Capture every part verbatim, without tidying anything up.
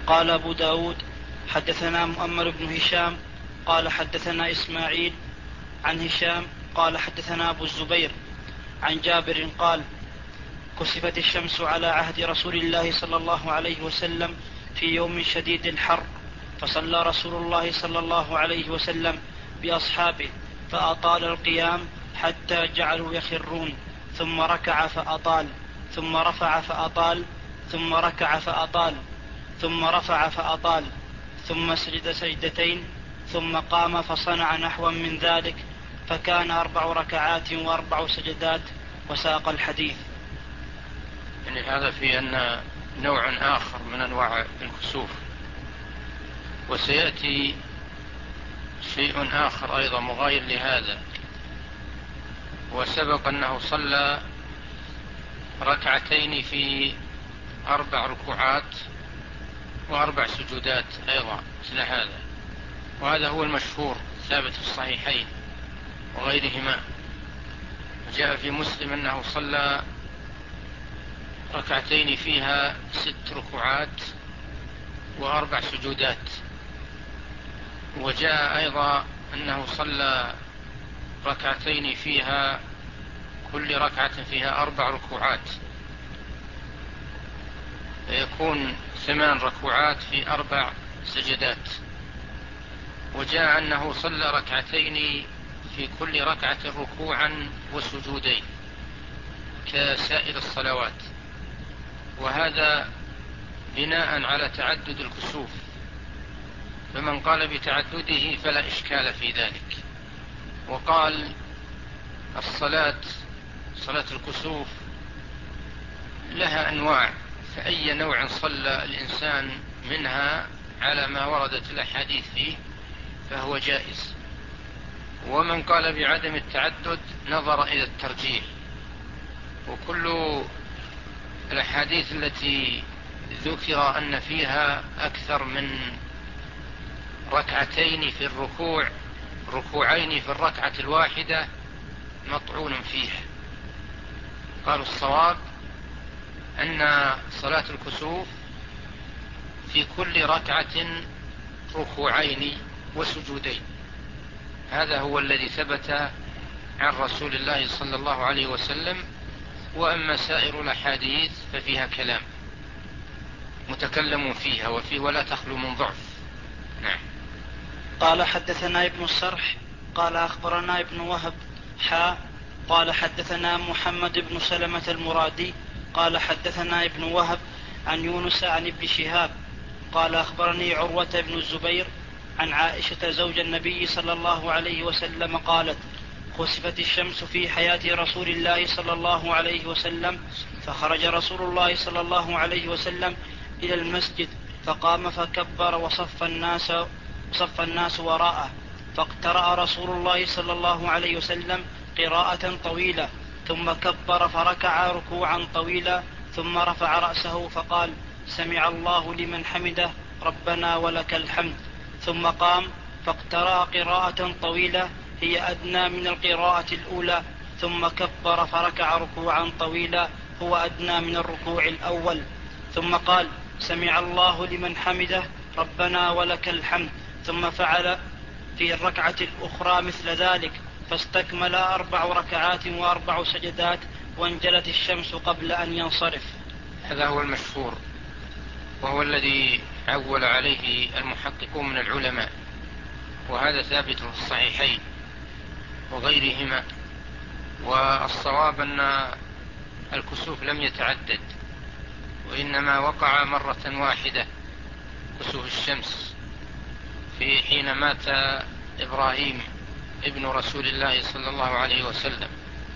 قال أبو داود حدثنا مؤمل بن هشام قال حدثنا إسماعيل عن هشام قال حدثنا أبو الزبير عن جابر قال كسفت الشمس على عهد رسول الله صلى الله عليه وسلم في يوم شديد الحر، فصلى رسول الله صلى الله عليه وسلم بأصحابه فأطال القيام حتى جعلوا يخرون، ثم ركع فأطال، ثم رفع فأطال، ثم ركع فأطال، ثم رفع فأطال، ثم سجد سجدتين، ثم قام فصنع نحوا من ذلك، فكان أربع ركعات وأربع سجدات، وساق الحديث. يعني هذا في أن نوع آخر من أنواع الكسوف، وسيأتي شيء آخر أيضا مغاير لهذا، وسبق أنه صلى ركعتين في أربع ركوعات وأربع سجودات أيضا مثل هذا، وهذا هو المشهور ثابت في الصحيحين وغيرهما. جاء في مسلم أنه صلى ركعتين فيها ست ركوعات وأربع سجودات، وجاء أيضا أنه صلى ركعتين فيها كل ركعة فيها أربع ركوعات، فيكون ثمان ركوعات في أربع سجدات. وجاء أنه صلى ركعتين في كل ركعة ركوعا وسجودين كسائر الصلوات، وهذا بناء على تعدد الكسوف، فمن قال بتعدده فلا إشكال في ذلك. وقال الصلاة صلاة الكسوف لها أنواع، فأي نوع صلى الإنسان منها على ما وردت الأحاديث فيه فهو جائز. ومن قال بعدم التعدد نظر إلى الترجيح، وكل الأحاديث التي ذكر أن فيها أكثر من ركعتين في الركوع ركوعين في الركعة الواحدة مطعون فيه. قالوا الصواب أن صلاة الكسوف في كل ركعة ركوعين وسجودين، هذا هو الذي ثبت عن رسول الله صلى الله عليه وسلم. وأما سائر الأحاديث ففيها كلام متكلم فيها وفيه ولا تخلو من ضعف. نعم. قال حدثنا ابن السرح قال أخبرنا ابن وهب حا قال حدثنا محمد بن سلمة المرادي قال حدثنا ابن وهب عن يونس عن ابن شهاب قال أخبرني عروة بن الزبير عن عائشة زوج النبي صلى الله عليه وسلم قالت خسفت الشمس في حياة رسول الله صلى الله عليه وسلم، فخرج رسول الله صلى الله عليه وسلم إلى المسجد فقام فكبر وصف الناس, وصف الناس وراءه، فاقترأ رسول الله صلى الله عليه وسلم قراءة طويلة، ثم كبر فركع ركوعا طويلا، ثم رفع رأسه فقال سمع الله لمن حمده ربنا ولك الحمد، ثم قام فاقترأ قراءة طويلة هي أدنى من القراءة الأولى، ثم كبر فركع ركوعا طويلا هو أدنى من الركوع الأول، ثم قال سمع الله لمن حمده ربنا ولك الحمد، ثم فعل في الركعة الأخرى مثل ذلك، فاستكمل أربع ركعات وأربع سجدات، وانجلت الشمس قبل أن ينصرف. هذا هو المشهور، وهو الذي عول عليه المحققون من العلماء، وهذا ثابت في الصحيحين وغيرهما. والصواب أن الكسوف لم يتعدد، وإنما وقع مرة واحدة كسوف الشمس في حين مات إبراهيم ابن رسول الله صلى الله عليه وسلم.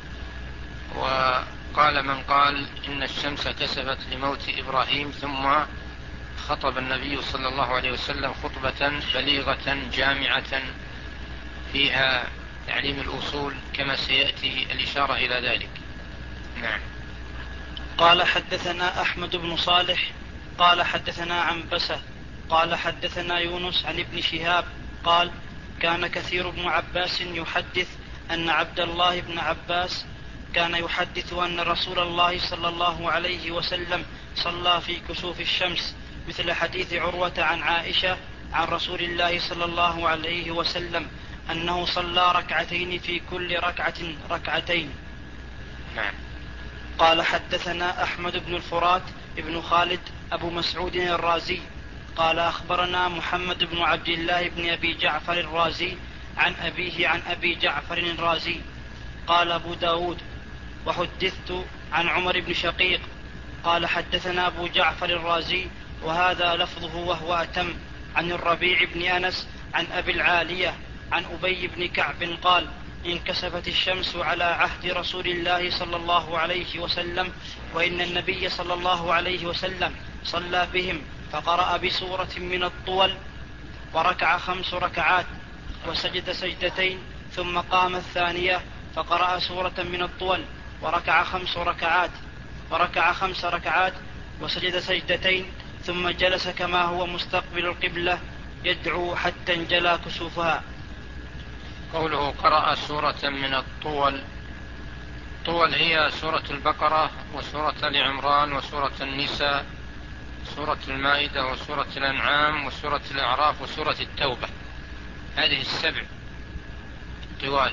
وقال من قال إن الشمس كسفت لموت إبراهيم، ثم خطب النبي صلى الله عليه وسلم خطبة بليغة جامعة فيها تعليم الأصول كما سيأتي الإشارة إلى ذلك. نعم. قال حدثنا أحمد بن صالح قال حدثنا عنبسة قال حدثنا يونس عن ابن شهاب قال كان كثير بن عباس يحدث أن عبد الله بن عباس كان يحدث أن رسول الله صلى الله عليه وسلم صلى في كسوف الشمس، مثل حديث عروة عن عائشة عن رسول الله صلى الله عليه وسلم أنه صلى ركعتين في كل ركعة ركعتين. نعم. قال حدثنا أحمد بن الفرات ابن خالد أبو مسعود الرازي قال أخبرنا محمد بن عبد الله بن أبي جعفر الرازي عن أبيه عن أبي جعفر الرازي قال أبو داود وحدثت عن عمر بن شقيق قال حدثنا أبو جعفر الرازي وهذا لفظه وهو أتم عن الربيع بن أنس عن أبي العالية عن أبي بن كعب قال انكسفت الشمس على عهد رسول الله صلى الله عليه وسلم وإن النبي صلى الله عليه وسلم صلى بهم فقرأ بسورة من الطول وركع خمس ركعات وسجد سجدتين ثم قام الثانية فقرأ سورة من الطول وركع خمس ركعات وركع خمس ركعات وسجد سجدتين ثم جلس كما هو مستقبل القبلة يدعو حتى انجلى كسوفها. قوله قرأ سورة من الطول، الطول هي سورة البقرة وسورة آل عمران وسورة النساء سورة المائدة وسورة الأنعام وسورة الأعراف وسورة التوبة، هذه السبع طوال.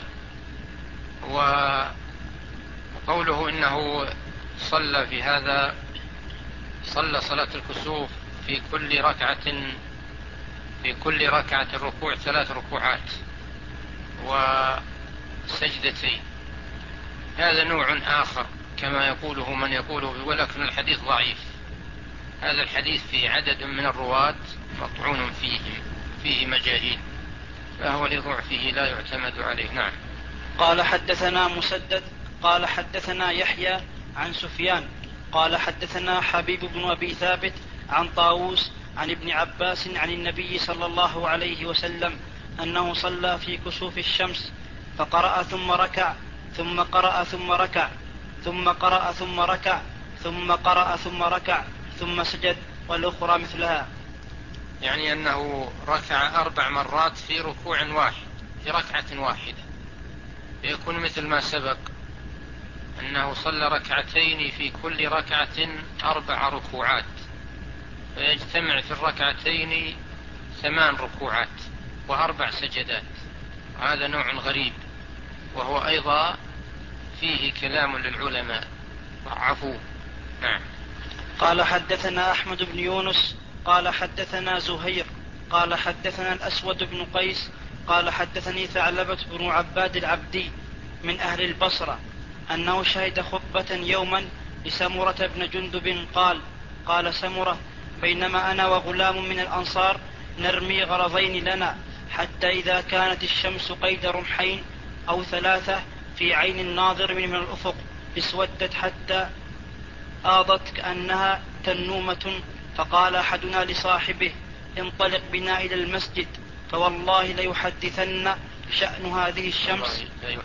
وقوله إنه صلى في هذا صلى صلاة الكسوف في كل ركعة في كل ركعة الركوع ثلاث ركوعات وسجدتين، هذا نوع آخر كما يقوله من يقوله، ولكن الحديث ضعيف. هذا الحديث فيه عدد من الرواة مطعون فيهم فيه مجاهيل، فهو لضعفه لا يعتمد عليه. نعم. قال حدثنا مسدد قال حدثنا يحيى عن سفيان قال حدثنا حبيب بن أبي ثابت عن طاووس عن ابن عباس عن النبي صلى الله عليه وسلم أنه صلى في كسوف الشمس فقرأ ثم ركع ثم قرأ ثم ركع ثم قرأ ثم ركع ثم قرأ ثم ركع ثم سجد، والأخرى مثلها. يعني أنه ركع أربع مرات في ركوع واحد في ركعة واحدة، يكون مثل ما سبق أنه صلى ركعتين في كل ركعة أربع ركوعات، فيجتمع في الركعتين ثمان ركوعات وأربع سجدات. هذا نوع غريب، وهو أيضا فيه كلام للعلماء ضعفوه. نعم. قال حدثنا أحمد بن يونس قال حدثنا زهير قال حدثنا الأسود بن قيس قال حدثني ثعلبة بن عباد العبدي من أهل البصرة أنه شهد خطبة يوما لسمرة بن جندب قال قال سمرة بينما أنا وغلام من الأنصار نرمي غرضين لنا حتى إذا كانت الشمس قيد رمحين أو ثلاثة في عين الناظر من الأفق اسودت حتى آضت كأنها تنومة، فقال أحدنا لصاحبه انطلق بنا إلى المسجد فوالله ليحدثن شأن هذه الشمس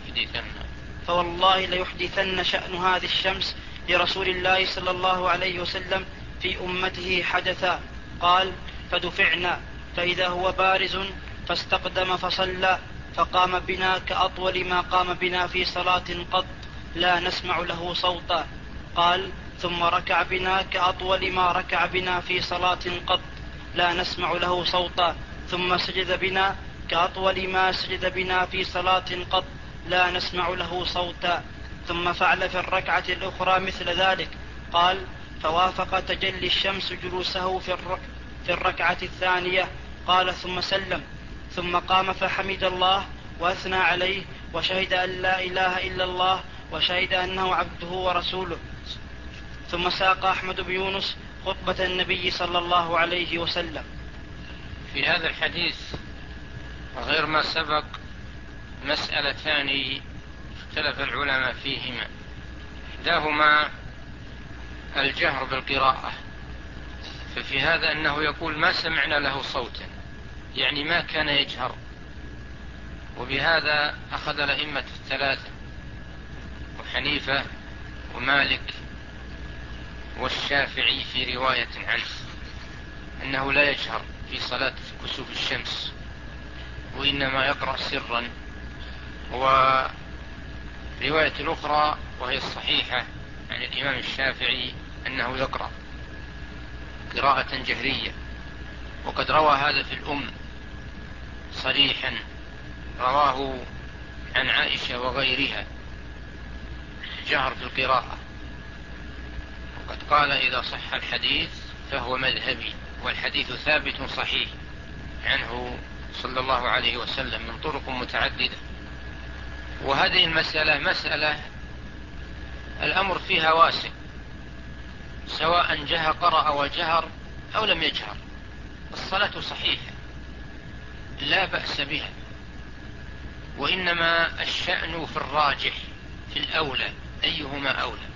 فوالله ليحدثن شأن هذه الشمس لرسول الله صلى الله عليه وسلم في أمته حدثا. قال فدفعنا فإذا هو بارز فاستقدم فصلى فقام بنا كأطول ما قام بنا في صلاة قط لا نسمع له صوتا. قال ثم ركع بنا كأطول ما ركع بنا في صلاة قط لا نسمع له صوتا ثم سجد بنا كأطول ما سجد بنا في صلاة قط لا نسمع له صوتا ثم فعل في الركعة الأخرى مثل ذلك. قال فوافق تجلي الشمس جلوسه في, الرك في الركعة الثانية. قال ثم سلم ثم قام فحمد الله وأثنى عليه وشهد أن لا إله إلا الله وشهد أنه عبده ورسوله. ثم ساق أحمد بن يونس خطبة النبي صلى الله عليه وسلم. في هذا الحديث غير ما سبق مسألتان اختلف العلماء فيهما، إحداهما الجهر بالقراءة، ففي هذا أنه يقول ما سمعنا له صوتا، يعني ما كان يجهر، وبهذا أخذ الأئمة الثلاثة وحنيفة ومالك والشافعي في رواية عنه أنه لا يجهر في صلاة كسوف الشمس وإنما يقرأ سرا. ورواية الأخرى وهي الصحيحة عن الإمام الشافعي أنه يقرأ قراءة جهرية، وقد روى هذا في الأم صريحا، رواه عن عائشة وغيرها جهر في القراءة، وقد قال إذا صح الحديث فهو مذهبي، والحديث ثابت صحيح عنه صلى الله عليه وسلم من طرق متعددة. وهذه المسألة مسألة الأمر فيها واسع، سواء جه قرأ وجهر أو لم يجهر، الصلاة صحيحة لا بأس بها، وإنما الشأن في الراجح، في الأولى، أيهما أولى.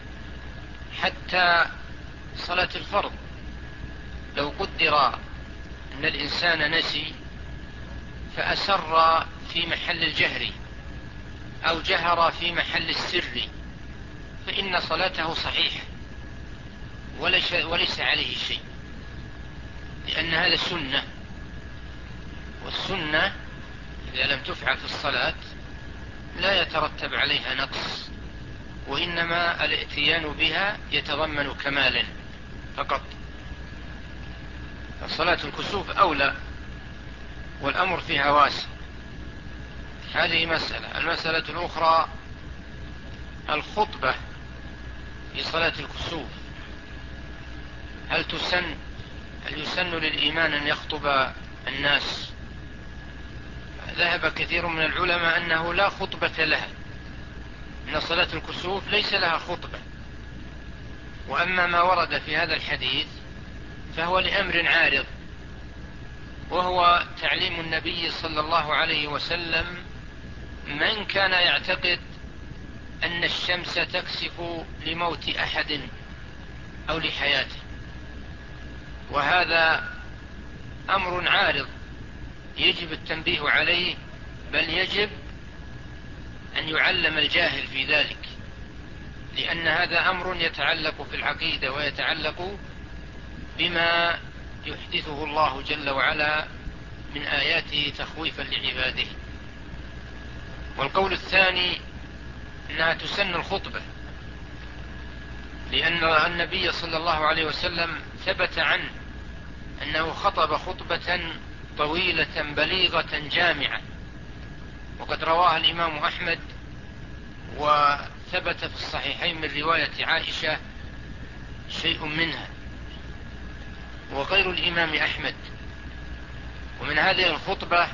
حتى صلاة الفرض لو قدر أن الإنسان نسي فأسر في محل الجهر أو جهر في محل السر فإن صلاته صحيحة وليس عليه شيء، لأن هذا سنة، والسنة إذا لم تفعل في الصلاة لا يترتب عليها نقص، وإنما الاتيان بها يتضمن كمالا فقط. صلاة الكسوف أولى والأمر فيها واسع. هذه مسألة. المسألة الأخرى الخطبة في صلاة الكسوف، هل تسن هل يسن للإمام أن يخطب الناس؟ ذهب كثير من العلماء أنه لا خطبة لها، أن صلاة الكسوف ليس لها خطبة. وأما ما ورد في هذا الحديث فهو لأمر عارض، وهو تعليم النبي صلى الله عليه وسلم من كان يعتقد أن الشمس تكسف لموت أحد أو لحياته، وهذا أمر عارض يجب التنبيه عليه، بل يجب أن يعلم الجاهل في ذلك، لأن هذا أمر يتعلق في العقيدة ويتعلق بما يحدثه الله جل وعلا من آياته تخويفا لعباده. والقول الثاني أنها تسن الخطبة، لأن النبي صلى الله عليه وسلم ثبت عنه أنه خطب خطبة طويلة بليغة جامعة، وقد رواها الإمام أحمد، وثبت في الصحيحين من رواية عائشة شيء منها وغير الإمام أحمد. ومن هذه الخطبة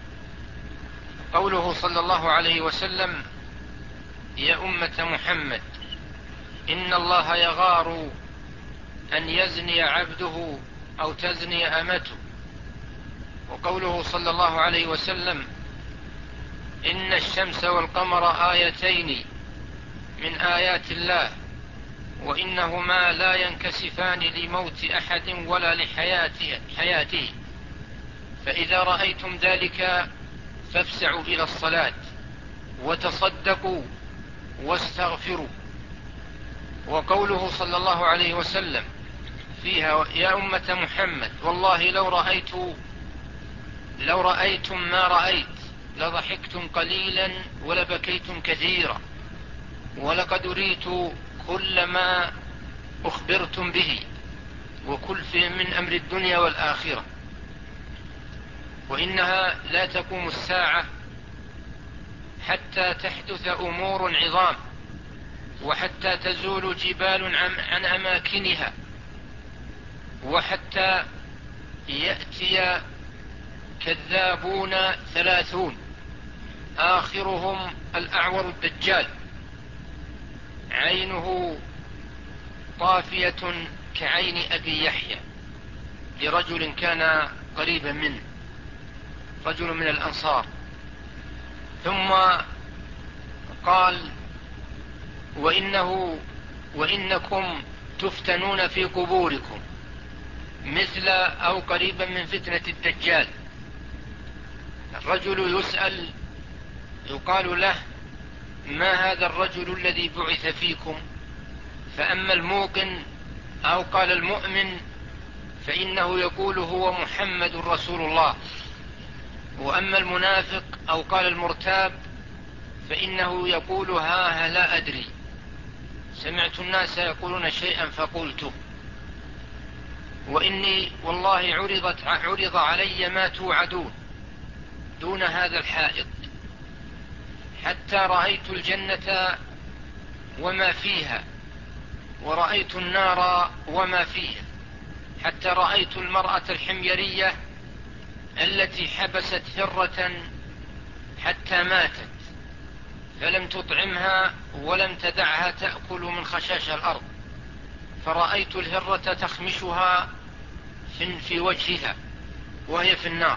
قوله صلى الله عليه وسلم: يا أمة محمد إن الله يغار أن يزني عبده أو تزني أمته. وقوله صلى الله عليه وسلم: إن الشمس والقمر آيتين من آيات الله وإنهما لا ينكسفان لموت أحد ولا لحياته، فإذا رأيتم ذلك فافسعوا إلى الصلاة وتصدقوا واستغفروا. وقوله صلى الله عليه وسلم فيها: يا أمة محمد والله لو رأيت لو رأيتم ما رأيت لضحكتم قليلا ولبكيتم كثيرا، ولقد أريت كل ما أخبرتم به وكل في من أمر الدنيا والآخرة، وإنها لا تقوم الساعة حتى تحدث أمور عظام، وحتى تزول جبال عن أماكنها، وحتى يأتي كذابون ثلاثون آخرهم الأعور الدجال عينه طافية كعين أبي يحيى، لرجل كان قريبا منه، رجل من الأنصار. ثم قال: وإنه وإنكم تفتنون في قبوركم مثل أو قريبا من فتنة الدجال. الرجل يسأل يقال له: ما هذا الرجل الذي بعث فيكم؟ فأما الموقن أو قال المؤمن فإنه يقول هو محمد رسول الله، وأما المنافق أو قال المرتاب فإنه يقول ها لا أدري، سمعت الناس يقولون شيئا فقلته. وإني والله عرضت عرض علي ما توعدون دون هذا الحائط، حتى رأيت الجنة وما فيها، ورأيت النار وما فيها، حتى رأيت المرأة الحميرية التي حبست هرة حتى ماتت فلم تطعمها ولم تدعها تأكل من خشاش الأرض، فرأيت الهرة تخمشها في وجهها وهي في النار.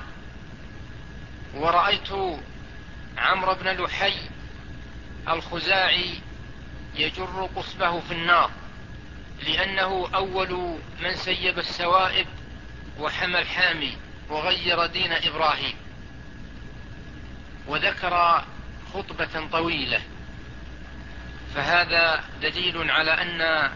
ورأيت عمرو بن لحي الخزاعي يجر قصبه في النار، لأنه أول من سيب السوائب وحمى الحامي وغير دين إبراهيم. وذكر خطبة طويلة. فهذا دليل على أن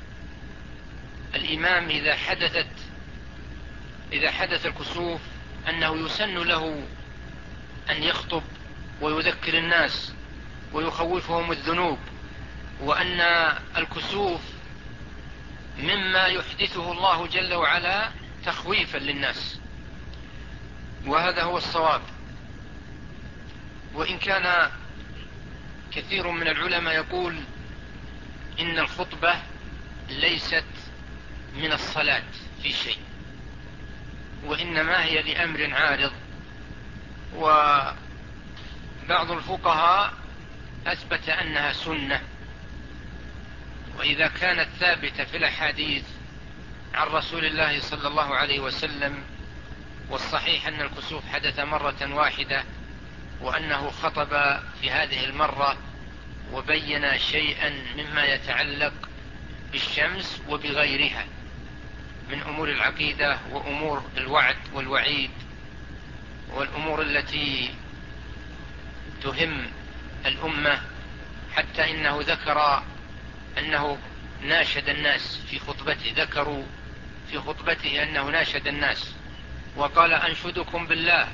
الإمام إذا حدثت إذا حدث الكسوف أنه يسن له أن يخطب ويذكر الناس ويخوفهم الذنوب، وأن الكسوف مما يحدثه الله جل وعلا تخويفا للناس، وهذا هو الصواب. وإن كان كثير من العلماء يقول إن الخطبة ليست من الصلاة في شيء، وإنما هي لأمر عارض. وبعض الفقهاء أثبت أنها سنة، وإذا كانت ثابتة في الأحاديث عن رسول الله صلى الله عليه وسلم، والصحيح أن الكسوف حدث مرة واحدة، وأنه خطب في هذه المرة وبين شيئا مما يتعلق بالشمس وبغيرها من أمور العقيدة وأمور الوعد والوعيد والأمور التي تهم الأمة، حتى إنه ذكر أنه ناشد الناس في خطبته، ذكروا في خطبته أنه ناشد الناس وقال: أنشدكم بالله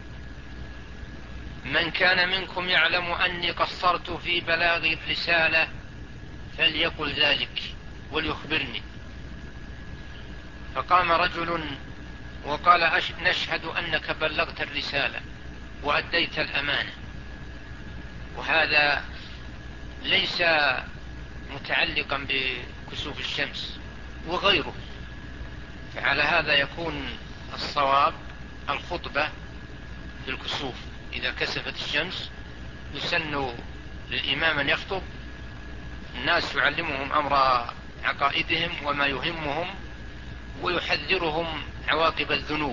من كان منكم يعلم أني قصرت في بلاغ الرسالة فليقل ذلك وليخبرني. فقام رجل وقال: نشهد أنك بلغت الرسالة وأديت الأمانة. وهذا ليس متعلقا بكسوف الشمس وغيره. فعلى هذا يكون الصواب الخطبة في الكسوف. إذا كسفت الشمس يسن للإمام أن يخطب الناس، يعلمهم أمر عقائدهم وما يهمهم، ويحذرهم عواقب الذنوب،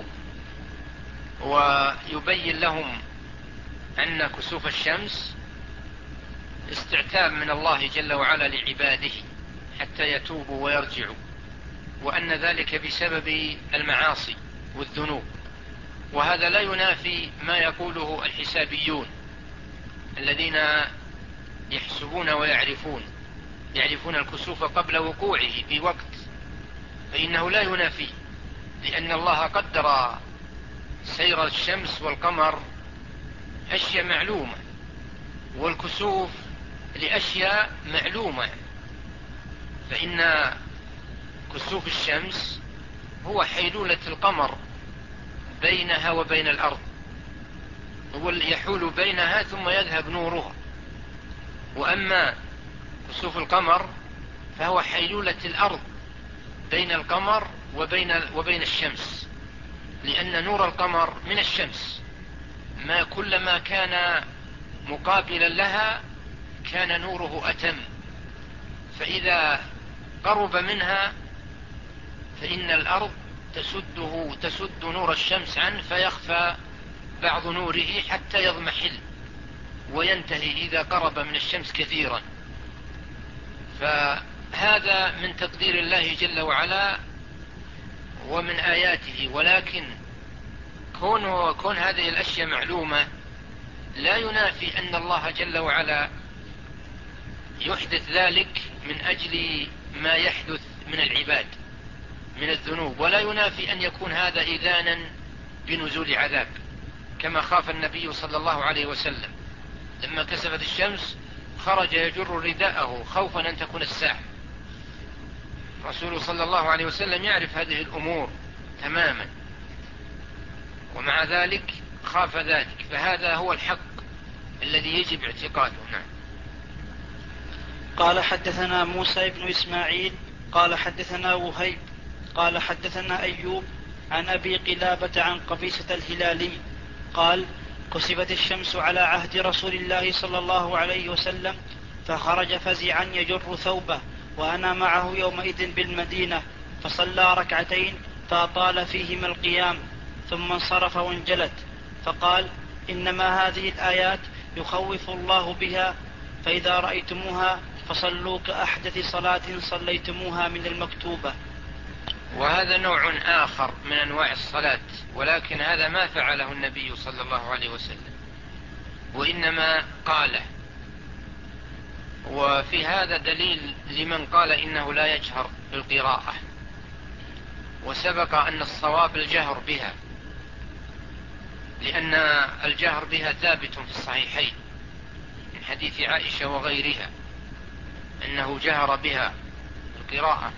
ويبين لهم أن كسوف الشمس استعتاب من الله جل وعلا لعباده حتى يتوبوا ويرجعوا، وأن ذلك بسبب المعاصي والذنوب. وهذا لا ينافي ما يقوله الحسابيون الذين يحسبون ويعرفون يعرفون الكسوف قبل وقوعه بوقت، فإنه لا ينافي، لأن الله قدر سير الشمس والقمر أشياء معلومة، والكسوف لأشياء معلومة. فإن كسوف الشمس هو حيلولة القمر بينها وبين الأرض، هو يحول بينها ثم يذهب نورها. وأما كسوف القمر فهو حيلولة الأرض بين القمر وبين, وبين الشمس، لأن نور القمر من الشمس، ما كلما كان مقابلا لها كان نوره أتم، فإذا قرب منها فإن الأرض تسده تسد نور الشمس عنه، فيخفى بعض نوره حتى يضمحل وينتهي إذا قرب من الشمس كثيرا. فهذا من تقدير الله جل وعلا ومن آياته. ولكن كون, كون هذه الأشياء معلومة لا ينافي أن الله جل وعلا يحدث ذلك من أجل ما يحدث من العباد من الذنوب، ولا ينافي أن يكون هذا إذانا بنزول عذاب، كما خاف النبي صلى الله عليه وسلم لما كسفت الشمس خرج يجر رداءه خوفا أن تكون الساعة. رسول صلى الله عليه وسلم يعرف هذه الأمور تماما، ومع ذلك خاف ذلك، فهذا هو الحق الذي يجب اعتقاده. نعم. قال حدثنا موسى بن إسماعيل قال حدثنا وهيب قال حدثنا أيوب عن أبي قلابة عن قبيصة الهلالي قال كسفت الشمس على عهد رسول الله صلى الله عليه وسلم فخرج فزعا يجر ثوبه وأنا معه يومئذ بالمدينة، فصلى ركعتين فأطال فيهما القيام ثم انصرف وانجلت، فقال إنما هذه الآيات يخوف الله بها، فإذا رأيتموها فصلوا كأحدث صلاة صليتموها من المكتوبة. وهذا نوع آخر من أنواع الصلاة، ولكن هذا ما فعله النبي صلى الله عليه وسلم، وإنما قاله. وفي هذا دليل لمن قال إنه لا يجهر بالقراءة، وسبق أن الصواب الجهر بها، لأن الجهر بها ثابت في الصحيحين من حديث عائشة وغيرها أنه جهر بها القراءة.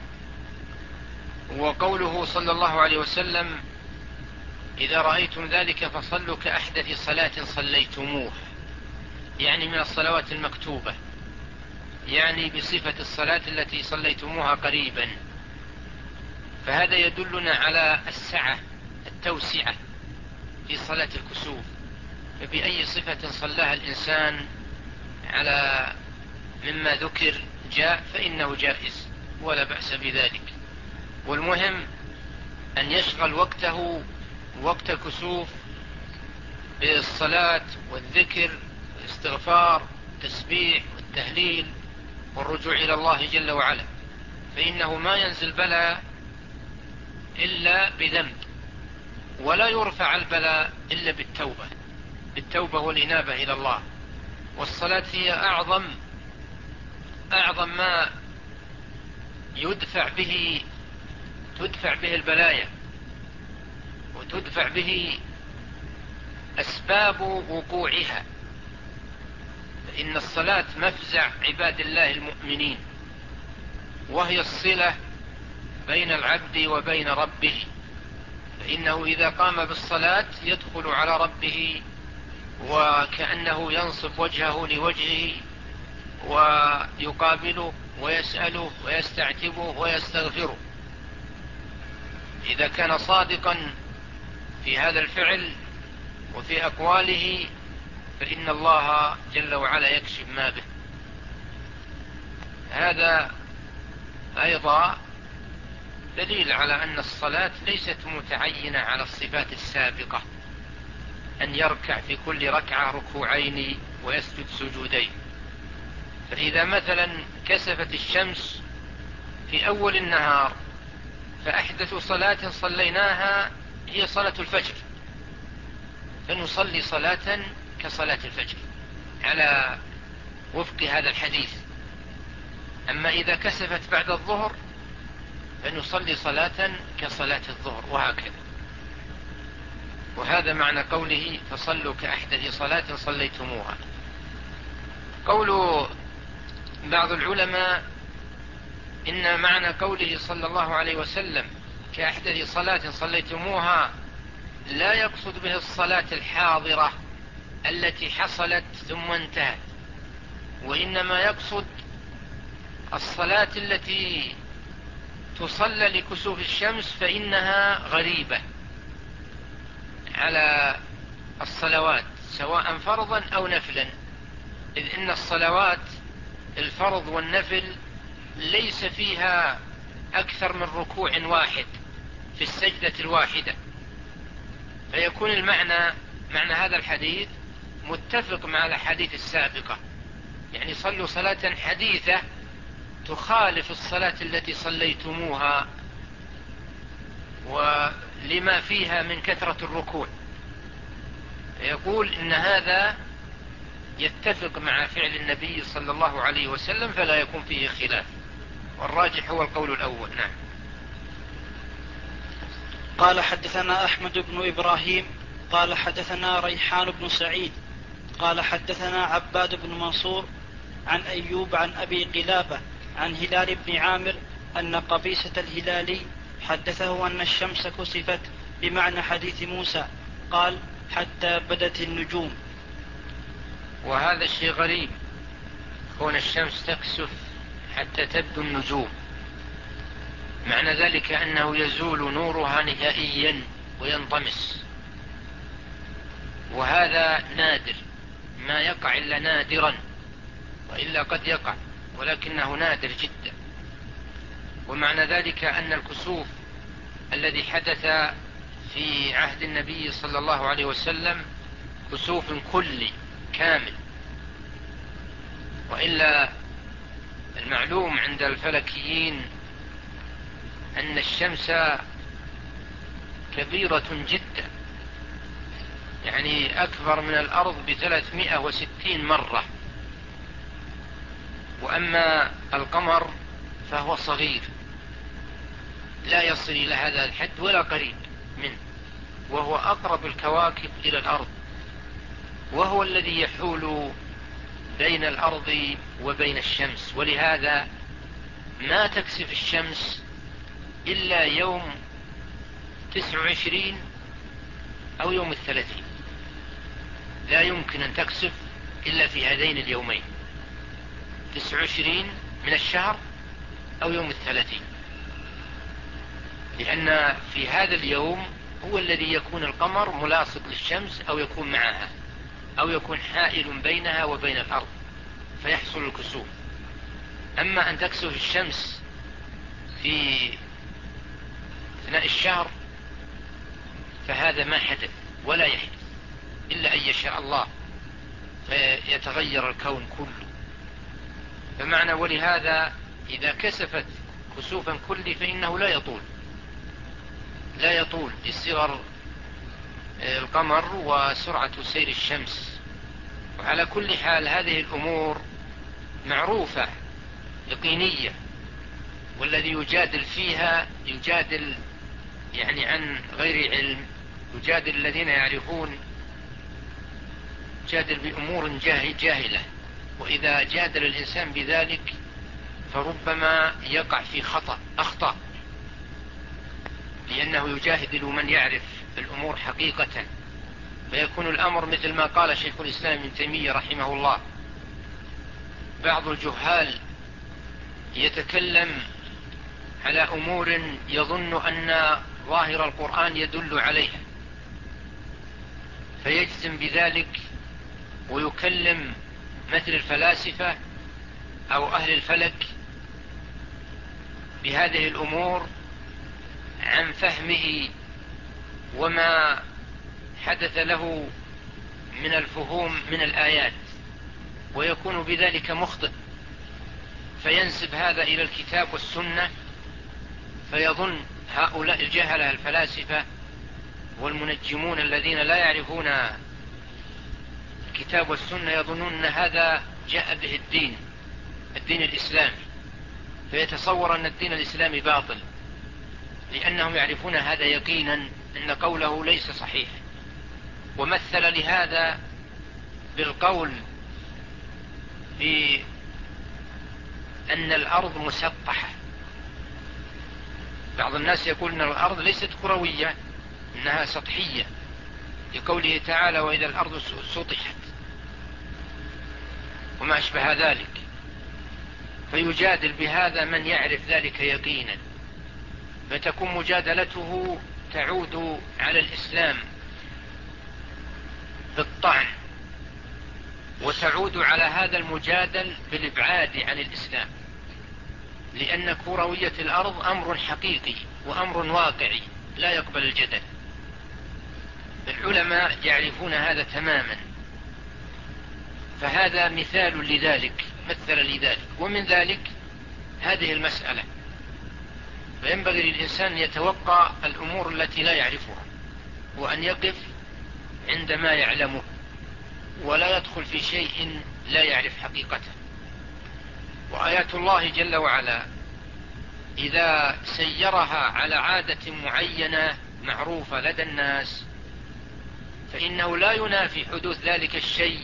وقوله صلى الله عليه وسلم إذا رأيتم ذلك فصلوا كأحدث صلاة صليتموه، يعني من الصلوات المكتوبة، يعني بصفة الصلاة التي صليتموها قريبا، فهذا يدلنا على السعة التوسعة في صلاة الكسوف، فبأي صفة صلاها الإنسان على مما ذكر جاء فإنه جائز ولا بأس بذلك. والمهم أن يشغل وقته وقت الكسوف بالصلاة والذكر والاستغفار والتسبيح والتهليل والرجوع إلى الله جل وعلا، فإنه ما ينزل بلاء إلا بذنب، ولا يرفع البلاء إلا بالتوبة بالتوبة والإنابة إلى الله. والصلاة هي أعظم أعظم ما يدفع به تدفع به البلايا، وتدفع به أسباب وقوعها، فإن الصلاة مفزع عباد الله المؤمنين، وهي الصلة بين العبد وبين ربه، فإنه إذا قام بالصلاة يدخل على ربه وكأنه ينصب وجهه لوجهه ويقابله ويسأله ويستعتبه ويستغفره. إذا كان صادقا في هذا الفعل وفي أقواله فإن الله جل وعلا يكشف ما به. هذا أيضا دليل على أن الصلاة ليست متعينة على الصفات السابقة، أن يركع في كل ركعة ركوعين ويسجد سجودين. فإذا مثلا كسفت الشمس في أول النهار فأحدث صلاة صليناها هي صلاة الفجر، فنصلي صلاة كصلاة الفجر على وفق هذا الحديث. أما إذا كسفت بعد الظهر فنصلي صلاة كصلاة الظهر، وهكذا. وهذا معنى قوله فصلوا كأحدث صلاة صليتموها. قول بعض العلماء إن معنى قوله صلى الله عليه وسلم كأحدث صلاة صليتموها لا يقصد به الصلاة الحاضرة التي حصلت ثم انتهت، وإنما يقصد الصلاة التي تصلى لكسوف الشمس فإنها غريبة على الصلوات سواء فرضا أو نفلا، إذ إن الصلوات الفرض والنفل ليس فيها أكثر من ركوع واحد في السجدة الواحدة، فيكون المعنى معنى هذا الحديث متفق مع الحديث السابقة، يعني صلوا صلاة حديثة تخالف الصلاة التي صليتموها ولما فيها من كثرة الركوع. يقول إن هذا يتفق مع فعل النبي صلى الله عليه وسلم فلا يكون فيه خلاف، والراجح هو القول الأول. نعم. قال حدثنا أحمد بن إبراهيم قال حدثنا ريحان بن سعيد قال حدثنا عباد بن منصور عن أيوب عن أبي قلابة عن هلال بن عامر أن قبيسة الهلالي حدثه أن الشمس كسفت بمعنى حديث موسى، قال حتى بدت النجوم. وهذا الشيء غريب، كون الشمس تكسف حتى تبدو النجوم، معنى ذلك أنه يزول نورها نهائيا وينطمس، وهذا نادر، ما يقع إلا نادرا، وإلا قد يقع ولكنه نادر جدا. ومعنى ذلك أن الكسوف الذي حدث في عهد النبي صلى الله عليه وسلم كسوف كلي كامل، وإلا المعلوم عند الفلكيين أن الشمس كبيرة جدا، يعني أكبر من الأرض بثلاثمائة وستين مرة، وأما القمر فهو صغير لا يصل إلى هذا الحد ولا قريب منه، وهو أقرب الكواكب إلى الأرض، وهو الذي يحول بين الأرض وبين الشمس، ولهذا ما تكسف الشمس إلا يوم تسع وعشرين أو يوم الثلاثين، لا يمكن أن تكسف إلا في هذين اليومين، تسع وعشرين من الشهر أو يوم الثلاثين، لأن في هذا اليوم هو الذي يكون القمر ملاصق للشمس أو يكون معها أو يكون حائل بينها وبين الأرض فيحصل الكسوف. أما أن تكسف الشمس في أثناء الشهر فهذا ما حدث ولا يحدث إلا أن يشاء الله فيتغير الكون كله. فمعنى ولهذا إذا كسفت كسوفا كلي فإنه لا يطول لا يطول لصغر القمر وسرعة سير الشمس. وعلى كل حال هذه الأمور معروفة يقينية، والذي يجادل فيها يجادل يعني عن غير علم، يجادل الذين يعرفون، يجادل بأمور جاهلة، وإذا جادل الإنسان بذلك فربما يقع في خطأ أخطأ، لأنه يجاهد من يعرف الأمور حقيقة، فيكون الأمر مثل ما قال شيخ الإسلام ابن تيمية رحمه الله: بعض الجهال يتكلم على أمور يظن أن ظاهر القرآن يدل عليها فيجزم بذلك، ويكلم مثل الفلاسفة أو أهل الفلك بهذه الأمور عن فهمه وما حدث له من الفهوم من الآيات، ويكون بذلك مخطئ، فينسب هذا إلى الكتاب والسنة، فيظن هؤلاء الجهلة الفلاسفة والمنجمون الذين لا يعرفون الكتاب والسنة يظنون أن هذا جاء به الدين الدين الإسلامي، فيتصور أن الدين الإسلامي باطل، لأنهم يعرفون هذا يقينا أن قوله ليس صحيح. ومثل لهذا بالقول بأن الأرض مسطحة. بعض الناس يقول أن الأرض ليست كروية، إنها سطحية، لقوله تعالى: وإذا الأرض سطحت، وما أشبه ذلك. فيجادل بهذا من يعرف ذلك يقينا، فتكون مجادلته تعود على الإسلام بالطعن، وتعود على هذا المجادل بالإبعاد عن الإسلام، لأن كروية الأرض أمر حقيقي وأمر واقعي لا يقبل الجدل. العلماء يعرفون هذا تماما، فهذا مثال لذلك، مثل لذلك. ومن ذلك هذه المسألة، فينبغي للإنسان يتوقع الأمور التي لا يعرفها، وأن يقف عندما يعلمه، ولا يدخل في شيء لا يعرف حقيقته. وآيات الله جل وعلا إذا سيرها على عادة معينة معروفة لدى الناس فإنه لا ينافي حدوث ذلك الشيء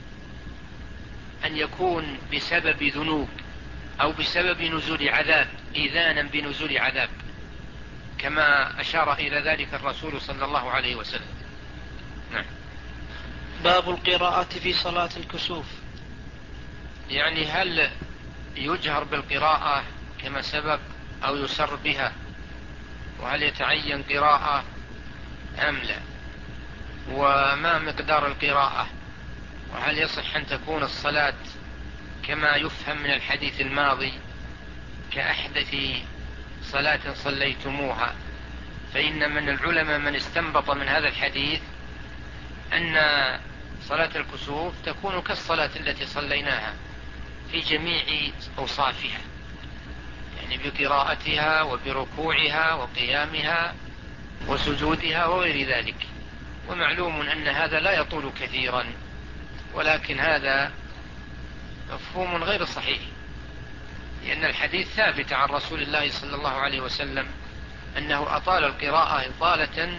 أن يكون بسبب ذنوب أو بسبب نزول عذاب إيذانا بنزول عذاب، كما أشار إلى ذلك الرسول صلى الله عليه وسلم. نعم. باب القراءة في صلاة الكسوف. يعني هل يجهر بالقراءة كما سبق أو يسر بها، وهل يتعين قراءة أم لا، وما مقدار القراءة، وهل يصح أن تكون الصلاة كما يفهم من الحديث الماضي كأحدث صلاة صليتموها. فإن من العلماء من استنبط من هذا الحديث أن صلاة الكسوف تكون كالصلاة التي صليناها في جميع أوصافها، يعني بقراءتها وبركوعها وقيامها وسجودها وغير ذلك. ومعلوم أن هذا لا يطول كثيرا، ولكن هذا مفهوم غير صحيح، لأن الحديث ثابت عن رسول الله صلى الله عليه وسلم أنه أطال القراءة إطالة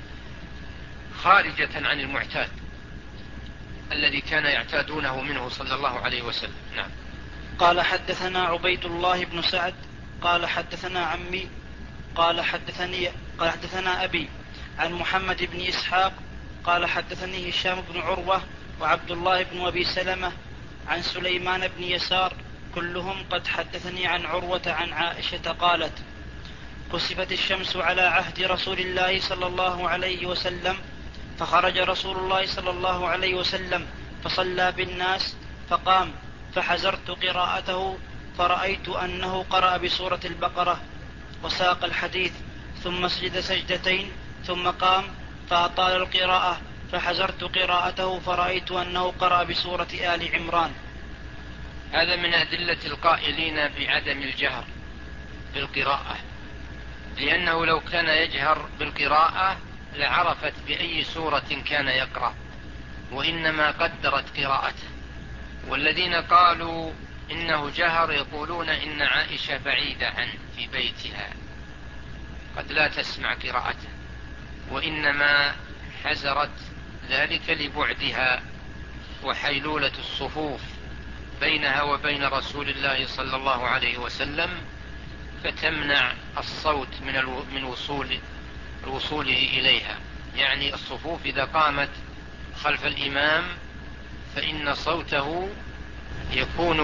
خارجة عن المعتاد الذي كان يعتادونه منه صلى الله عليه وسلم. نعم. قال حدثنا عبيد الله بن سعد قال حدثنا عمي قال حدثني قال حدثنا أبي عن محمد بن إسحاق قال حدثني هشام بن عروة وعبد الله بن أبي سلمة عن سليمان بن يسار كلهم قد حدثني عن عروة عن عائشة قالت: كسفت الشمس على عهد رسول الله صلى الله عليه وسلم، فخرج رسول الله صلى الله عليه وسلم فصلى بالناس، فقام فحزرت قراءته فرأيت أنه قرأ بسورة البقرة وساق الحديث، ثم سجد سجدتين ثم قام فأطال القراءة فحزرت قراءته فرأيت أنه قرأ بسورة آل عمران. هذا من أدلة القائلين بعدم الجهر بالقراءة، لأنه لو كان يجهر بالقراءة لعرفت بأي سورة كان يقرأ، وإنما قدرت قراءته. والذين قالوا إنه جهر يقولون إن عائشة بعيدة عنه في بيتها قد لا تسمع قراءته، وإنما حزرت ذلك لبعدها وحيلولة الصفوف بينها وبين رسول الله صلى الله عليه وسلم، فتمنع الصوت من من وصول وصوله إليها. يعني الصفوف إذا قامت خلف الإمام فإن صوته يكون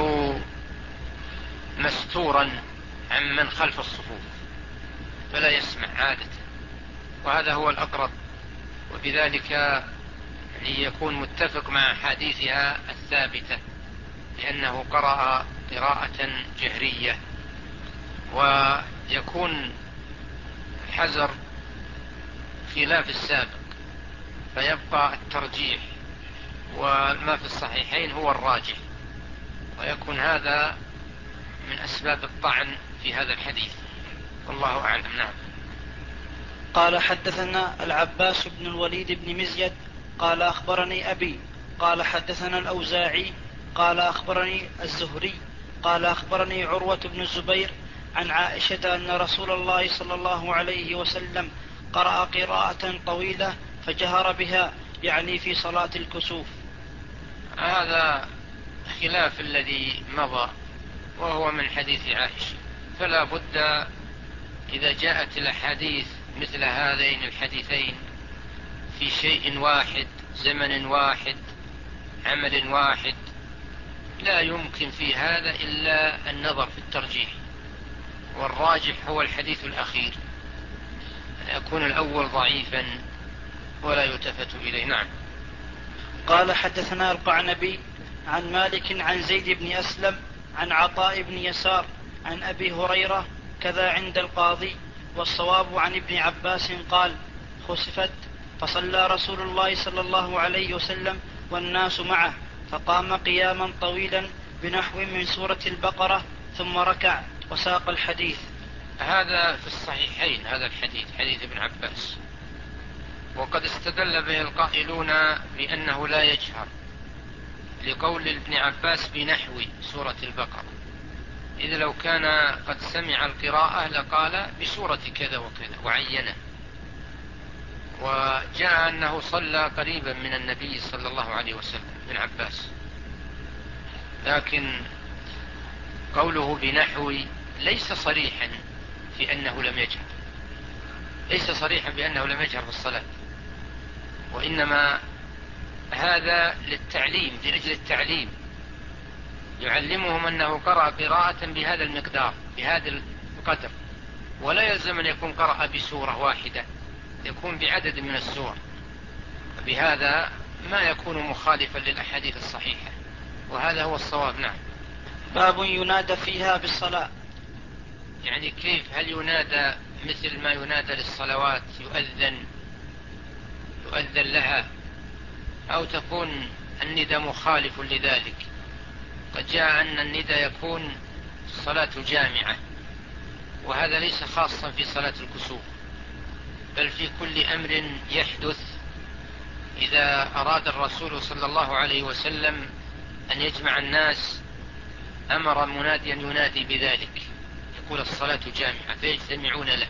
مستورا عن من خلف الصفوف فلا يسمع عادة، وهذا هو الأقرب، وبذلك يكون متفق مع حديثها الثابتة لأنه قرأ قراءة جهرية. ويكون حذر خلاف السابق فيبقى الترجيح، وما في الصحيحين هو الراجح، ويكون هذا من أسباب الطعن في هذا الحديث، والله أعلم. نعم. قال حدثنا العباس بن الوليد بن مزيد قال أخبرني أبي قال حدثنا الأوزاعي قال أخبرني الزهري قال أخبرني عروة بن الزبير عن عائشة أن رسول الله صلى الله عليه وسلم قرأ قراءة طويلة فجهر بها، يعني في صلاة الكسوف. هذا خلاف الذي مضى وهو من حديث عائشة، فلا بد إذا جاءت الأحاديث مثل هذين الحديثين في شيء واحد زمن واحد عمل واحد لا يمكن في هذا إلا النظر في الترجيح، والراجح هو الحديث الأخير، يكون الأول ضعيفا ولا يلتفت إليه. نعم. قال حدثنا القعنبي عن مالك عن زيد بن أسلم عن عطاء بن يسار عن أبي هريرة كذا عند القاضي، والصواب عن ابن عباس قال: خسفت فصلى رسول الله صلى الله عليه وسلم والناس معه، فقام قياما طويلا بنحو من سورة البقرة ثم ركع وساق الحديث. هذا في الصحيحين، هذا الحديث حديث ابن عباس، وقد استدل به القائلون بأنه لا يجهر لقول ابن عباس بنحو سورة البقرة، إذا لو كان قد سمع القراءة لقال بسورة كذا وكذا وعينه. وجاء أنه صلى قريبا من النبي صلى الله عليه وسلم ابن عباس، لكن قوله بنحو ليس صريحا في أنه لم يجهر، ليس صريحا بأنه لم يجهر في الصلاة، وإنما هذا للتعليم، لأجل التعليم، يعلمهم أنه قرأ قراءة بهذا المقدار، بهذا القدر، ولا يلزم أن يكون قرأ بسورة واحدة، يكون بعدد من السور، بهذا ما يكون مخالفا للأحاديث الصحيحة، وهذا هو الصواب. نعم. باب ينادى فيها بالصلاة. يعني كيف؟ هل ينادى مثل ما ينادى للصلوات، يؤذن يؤذن لها، أو تكون الندى مخالف لذلك؟ قد جاء أن الندى يكون الصلاة جامعة، وهذا ليس خاصا في صلاة الكسوف، بل في كل أمر يحدث إذا أراد الرسول صلى الله عليه وسلم أن يجمع الناس أمر مناديا ينادي بذلك، يقول الصلاة جامعة فيجتمعون له،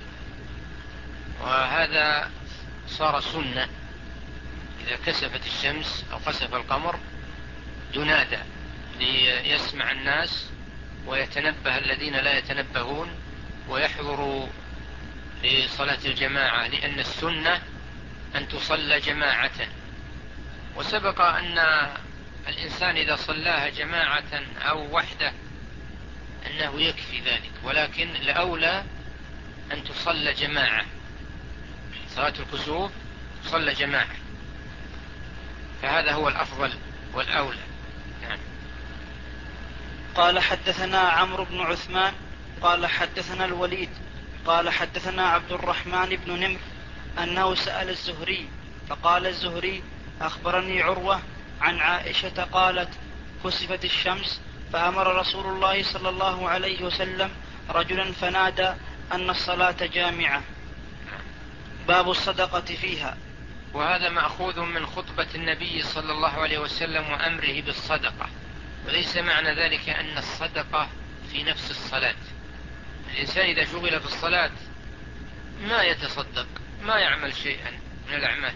وهذا صار سنة. إذا كسفت الشمس أو خسف القمر ينادى ليسمع الناس ويتنبه الذين لا يتنبهون ويحضروا لصلاة الجماعة، لأن السنة أن تصلى جماعة. وسبق أن الإنسان إذا صلاها جماعة أو وحده أنه يكفي ذلك، ولكن الأولى أن تصلى جماعة، صلاة الكسوف تصلى جماعة، فهذا هو الأفضل والأولى. نعم. قال حدثنا عمرو بن عثمان قال حدثنا الوليد قال حدثنا عبد الرحمن بن نمر أنه سأل الزهري فقال الزهري أخبرني عروة عن عائشة قالت كسفت الشمس فأمر رسول الله صلى الله عليه وسلم رجلا فنادى أن الصلاة جامعة. باب الصدقة فيها. وهذا مأخوذ من خطبة النبي صلى الله عليه وسلم وأمره بالصدقة، وليس معنى ذلك أن الصدقة في نفس الصلاة. الإنسان إذا شغل في الصلاة ما يتصدق، ما يعمل شيئا من الأعمال.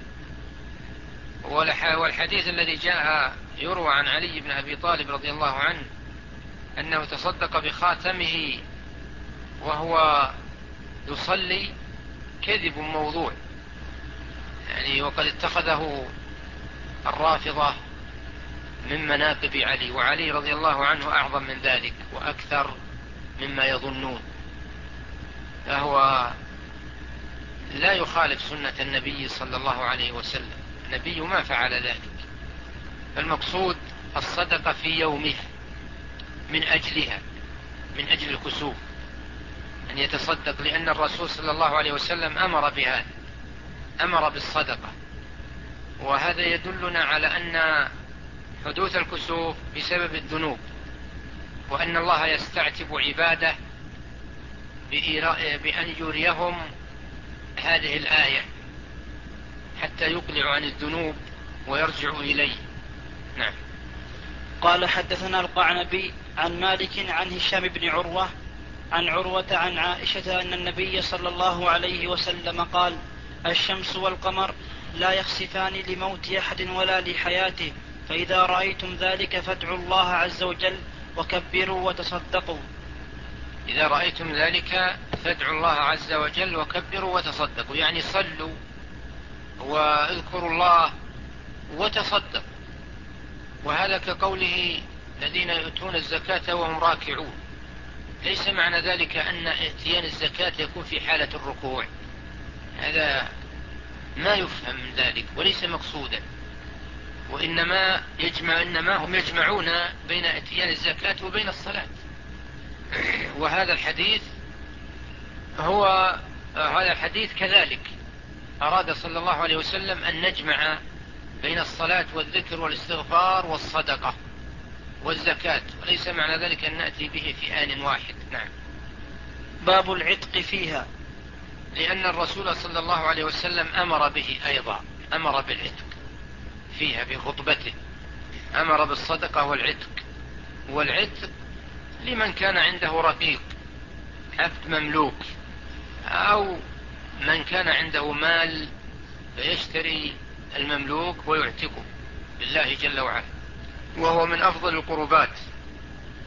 والحديث الذي جاء يروى عن علي بن أبي طالب رضي الله عنه أنه تصدق بخاتمه وهو يصلي كذب موضوع، يعني وقد اتخذه الرافضة من مناقب علي، وعلي رضي الله عنه أعظم من ذلك وأكثر مما يظنون، فهو لا يخالف سنة النبي صلى الله عليه وسلم، النبي ما فعل ذلك. المقصود الصدقة في يومها من أجلها، من أجل الكسوف، أن يتصدق، لأن الرسول صلى الله عليه وسلم أمر بهذا، أمر بالصدقة. وهذا يدلنا على أن حدوث الكسوف بسبب الذنوب، وأن الله يستعتب عباده بأن يريهم هذه الآية حتى يقلعوا عن الذنوب ويرجعوا إليه. نعم. قال حدثنا القعنبي عن مالك عن هشام بن عروة عن عروة عن عائشة أن النبي صلى الله عليه وسلم قال الشمس والقمر لا يخسفان لموت أحد ولا لحياته، فإذا رأيتم ذلك فادعوا الله عز وجل وكبروا وتصدقوا. إذا رأيتم ذلك فادعوا الله عز وجل وكبروا وتصدقوا، يعني صلوا واذكروا الله وتصدقوا. وهذا كقوله الذين يؤتون الزكاة وهم راكعون، ليس معنى ذلك أن ائتيان الزكاة يكون في حالة الركوع، هذا ما يفهم من ذلك وليس مقصودا، وإنما يجمع إنما هم يجمعون بين ائتيان الزكاة وبين الصلاة. وهذا الحديث هو هذا الحديث كذلك أراد صلى الله عليه وسلم أن نجمع بين الصلاة والذكر والاستغفار والصدقة والزكاة، وليس معنى ذلك أن نأتي به في آن واحد. نعم. باب العتق فيها. لأن الرسول صلى الله عليه وسلم أمر به أيضا، أمر بالعتق فيها بخطبته، أمر بالصدقة والعتق. والعتق لمن كان عنده رقيق عبد مملوك، أو من كان عنده مال فيشتري المملوك ويعتقه لله جل وعلا، وهو من أفضل القربات.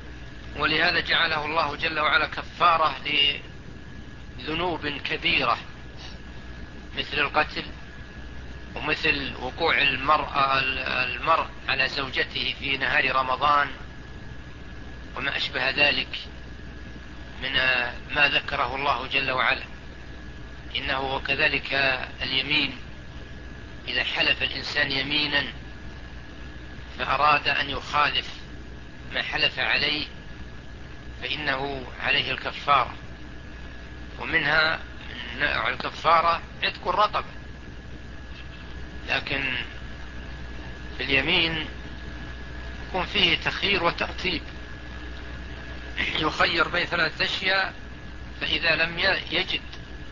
ولهذا جعله الله جل وعلا كفارة لذنوب كبيرة مثل القتل، ومثل وقوع المرأة المرء على زوجته في نهار رمضان وما أشبه ذلك من ما ذكره الله جل وعلا. إنه وكذلك اليمين، إذا حلف الإنسان يمينا فأراد أن يخالف ما حلف عليه فإنه عليه الكفارة. ومنها نوع الكفارة عتق الرقبة، لكن في اليمين يكون فيه تخيير وترتيب، يخير بين ثلاثة أشياء، فإذا لم يجد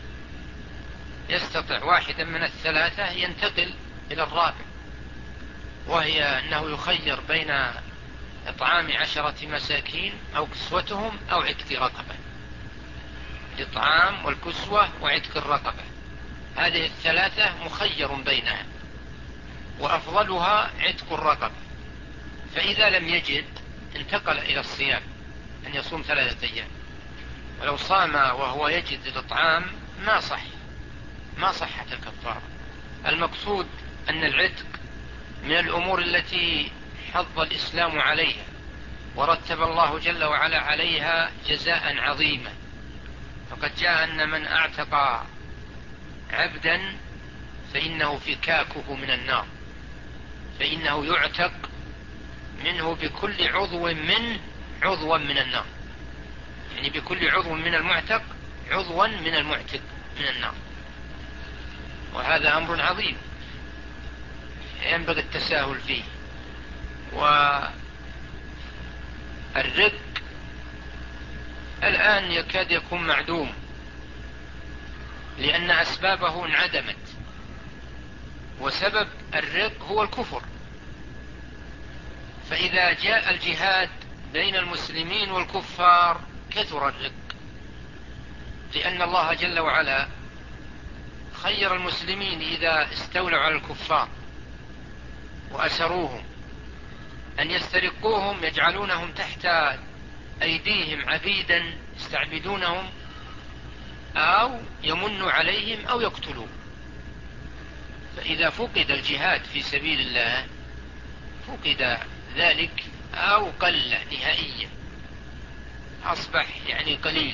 يستطيع واحدا من الثلاثة ينتقل إلى الرابع، وهي أنه يخير بين إطعام عشرة مساكين أو كسوتهم أو عتق رقبة. الإطعام والكسوة وعتق الرقبة، هذه الثلاثة مخير بينها، وأفضلها عتق الرقبة. فإذا لم يجد انتقل إلى الصيام، أن يصوم ثلاثة أيام. ولو صام وهو يجد الإطعام ما صح ما صحت الكفارة. المقصود أن العتق من الأمور التي حض الإسلام عليها، ورتب الله جل وعلا عليها جزاء عظيما. فقد جاء أن من أعتق عبدا فإنه فكاكه من النار، فإنه يعتق منه بكل عضو منه عضوا من النار، يعني بكل عضو من المعتق عضوا من المعتق من النار. وهذا أمر عظيم ينبغي التساهل فيه. والرق الآن يكاد يكون معدوم، لأن أسبابه انعدمت، وسبب الرق هو الكفر. فإذا جاء الجهاد بين المسلمين والكفار كثر الرق، لأن الله جل وعلا خير المسلمين إذا استولوا على الكفار وأسروهم أن يسترقوهم، يجعلونهم تحت أيديهم عبيدا يستعبدونهم، أو يمنوا عليهم أو يقتلوا. فإذا فقد الجهاد في سبيل الله فقد ذلك أو قل نهائيا، أصبح يعني قليل.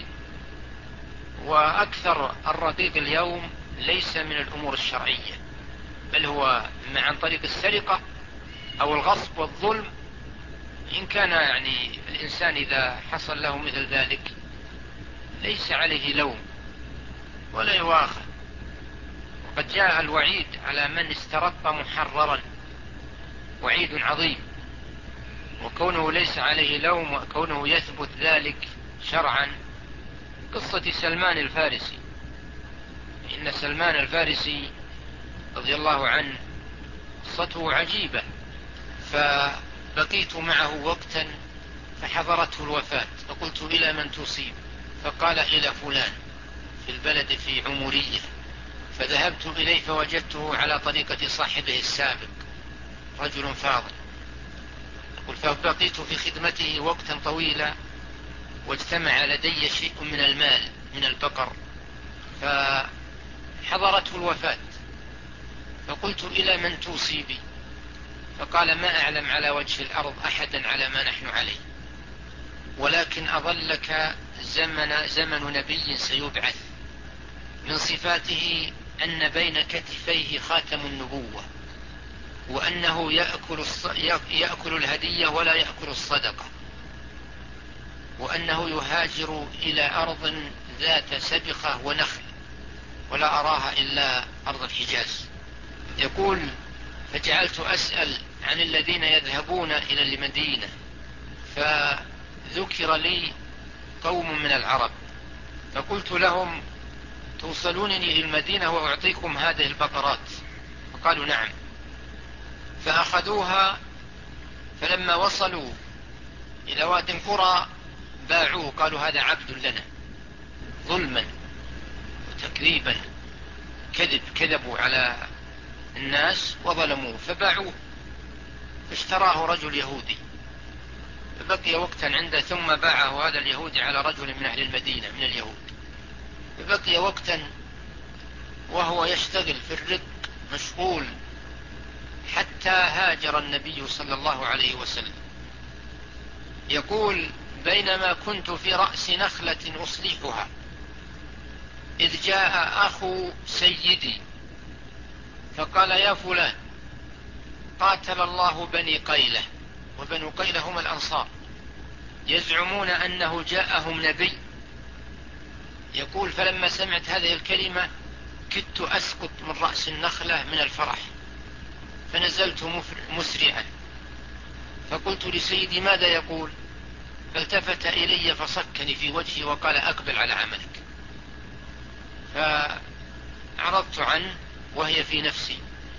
وأكثر الرقيق اليوم ليس من الأمور الشرعية، بل هو عن طريق السرقة أو الغصب والظلم. إن كان يعني الإنسان إذا حصل له مثل ذلك ليس عليه لوم ولا يواخذ. وقد جاء الوعيد على من استرق محررا، وعيد عظيم. وكونه ليس عليه لوم وكونه يثبت ذلك شرعا، قصة سلمان الفارسي. إن سلمان الفارسي رضي الله عنه قصته عجيبة. فبقيت معه وقتا فحضرته الوفاة، فقلت إلى من تصيب؟ فقال إلى فلان في البلد في عمرية. فذهبت إليه فوجدته على طريقة صاحبه السابق، رجل فاضل. فبقيت في خدمته وقتا طويلا، واجتمع لدي شيء من المال من البقر، فحضرته الوفاة. فقلت إلى من توصي بي؟ فقال ما أعلم على وجه الأرض أحدا على ما نحن عليه، ولكن أظلك زمن, زمن نبي سيبعث من صفاته أن بين كتفيه خاتم النبوة، وأنه يأكل, يأكل الهدية ولا يأكل الصدقة، وأنه يهاجر إلى أرض ذات سبخة ونخل ولا أراها إلا أرض الحجاز. يقول فجعلت أسأل عن الذين يذهبون إلى المدينة، فذكر لي قوم من العرب، فقلت لهم توصلونني إلى المدينة وأعطيكم هذه البقرات؟ فقالوا نعم. فأخذوها، فلما وصلوا إلى واد القرى باعوه، قالوا هذا عبد لنا، ظلما وتكذيبا، كذب كذبوا على الناس وظلموه، فباعوه. فاشتراه رجل يهودي بقي وقتا عنده ثم باعه هذا اليهودي على رجل من أهل المدينة من اليهود. بقي وقتا وهو يشتغل في الرق مشغول حتى هاجر النبي صلى الله عليه وسلم. يقول: بينما كنت في رأس نخلة أصلحها إذ جاء أخو سيدي فقال: يا فلان، قاتل الله بني قيلة. وبنو قيلة هم الأنصار، يزعمون أنه جاءهم نبي. يقول: فلما سمعت هذه الكلمة كدت أسقط من رأس النخلة من الفرح، فنزلت مسرعا فقلت لسيدي: ماذا يقول؟ فالتفت إلي فصكني في وجهي وقال: أقبل على عملك. فعرضت عنه وهي في نفسي.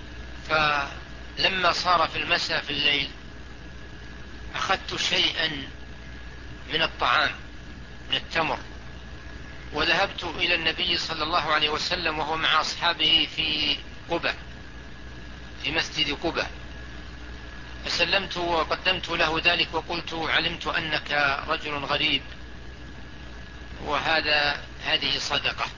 فلما صار في المساء في الليل أخذت شيئا من الطعام من التمر وذهبت إلى النبي صلى الله عليه وسلم وهو مع أصحابه في قبة في مسجد قبة، فسلمت وقدمت له ذلك وقلت: علمت أنك رجل غريب وهذا هذه صدقة.